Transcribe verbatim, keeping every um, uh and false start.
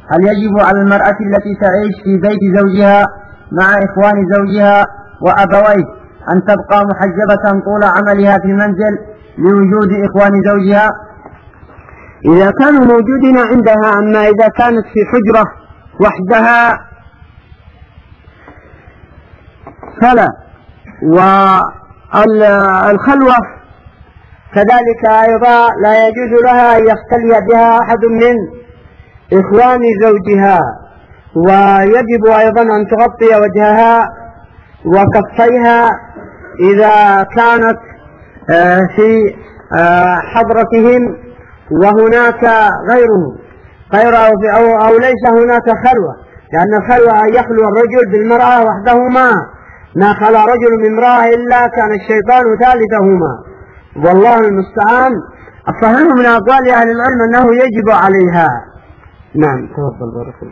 هل يجب على المرأة التي تعيش في بيت زوجها مع إخوان زوجها وأبويه أن تبقى محجبة طول عملها في المنزل لوجود إخوان زوجها؟ إذا كانوا موجودين عندها، أما إذا كانت في حجرة وحدها فلا. والخلوة كذلك أيضا لا يجوز لها أن يختلي بها أحد من إخوان زوجها، ويجب أيضا أن تغطي وجهها وكفيها إذا كانت في حضرتهم وهناك غيره غير أو, أو ليس هناك خلوة، لأن الخلوة أن يخلو الرجل بالمرأة وحدهما، ما خلا رجل من امرأة إلا كان الشيطان ثالثهما، والله المستعان. الصحيح من أقوال أهل العلم أنه يجب عليها. نعم، تفضل بارك الله.